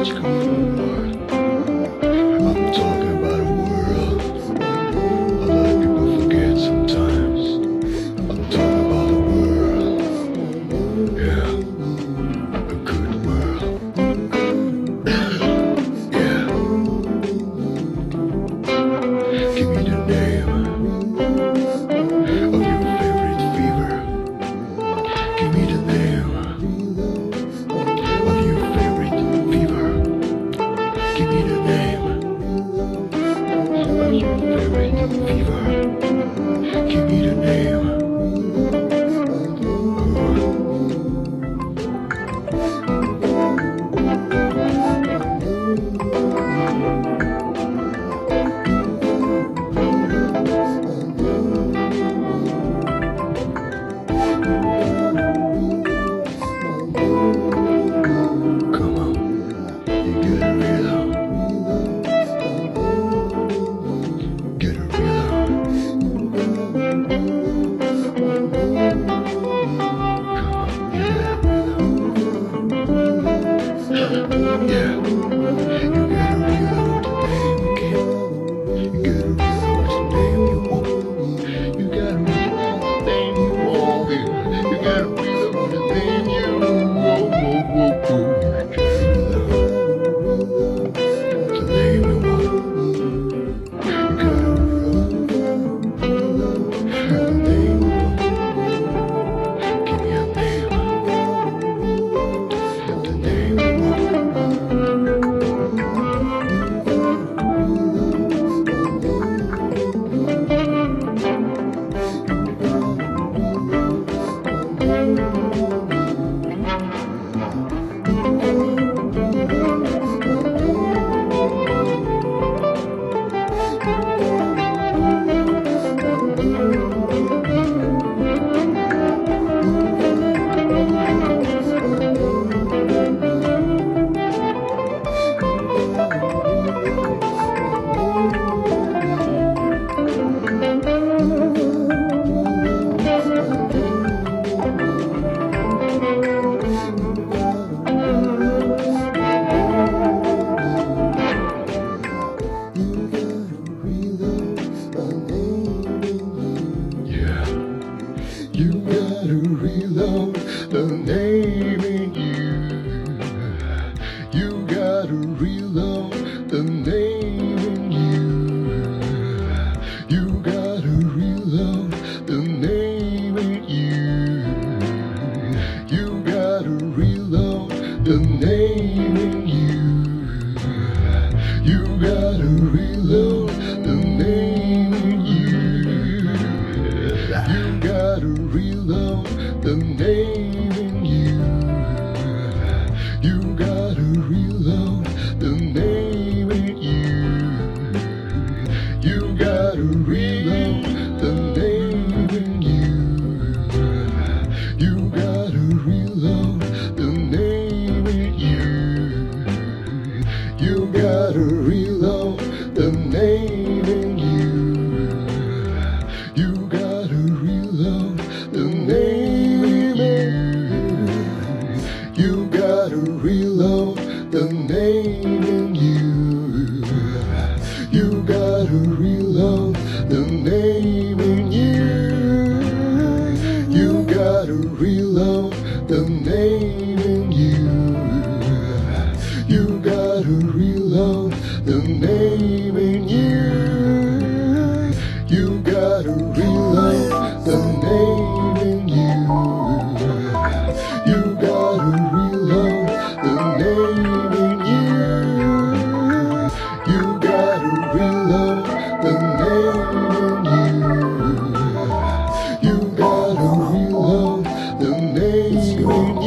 you come from, Lord? I'm talking about a world a lot of people forget sometimes. I'm talking about a world, yeah, a good world, yeah. Give me the name of your favorite fever. Give me the name of your favorite fever. Give me the name of your favorite fever. Give me the name. Come on, you get a rhythm. Get a rhythm. Come on, you get a rhythm. Yeah, you get a rhythm with the name you can. You get a rhythm with the name you want. You got a rhythm with the name you want. You got a rhythm with the name you want. You get a rhythm with the name you want. You got a rhythm with the name you want. Give me a name, the name you want. Yeah, you gotta reload the name in you. You gotta reload the name in you. You gotta reload the name in you. You gotta reload the name in you. You gotta reload the name in you. You gotta reload the name in you. You gotta reload the name in you. You gotta reload the name in you. You gotta reload the name in you. You gotta reload the name in you. You gotta reload the name in you. You gotta reload the name in you. You gotta reload the name in you. You gotta reload the name in you. You gotta reload the name in you. You gotta reload the name in you. You gotta reload the name in you. You gotta reload the name in you. You gotta reload the name in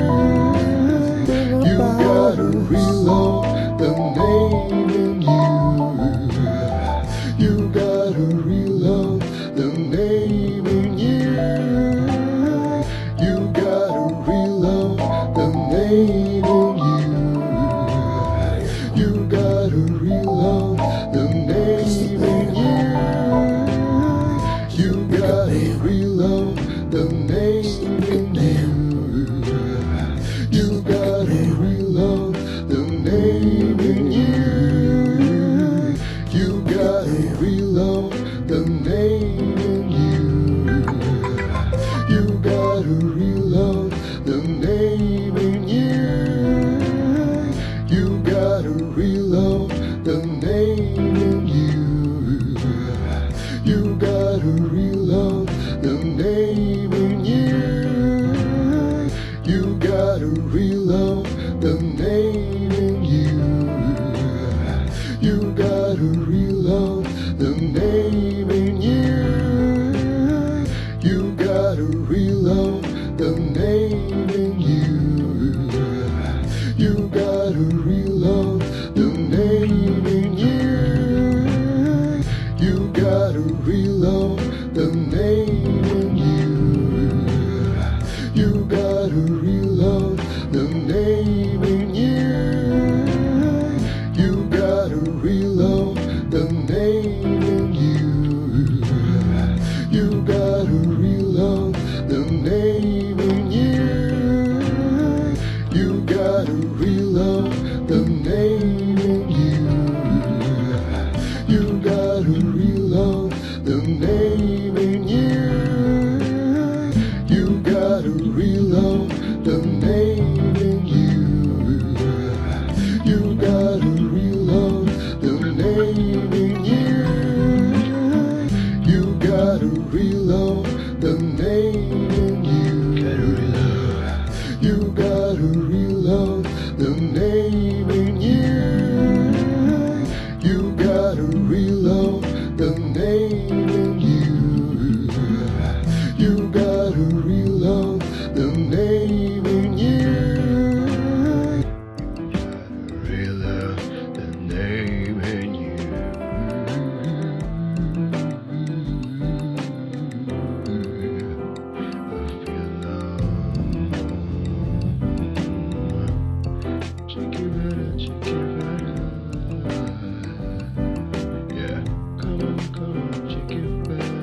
you. You gotta reload the name in you. You gotta reload the name in you. You gotta reload the name in you. You gotta reload the name in you. You gotta reload the name in you. You gotta reload the name in you. You gotta reload the name in you. You gotta reload the name in you. You gotta reload the name in you. You gotta reload the name in you. You gotta reload the name in you. You gotta reload the name in you. You gotta reload the name in you. You gotta reload the name in you. Reload the name in you. I feel love. Check it better, check it better. Yeah, come on, check it better.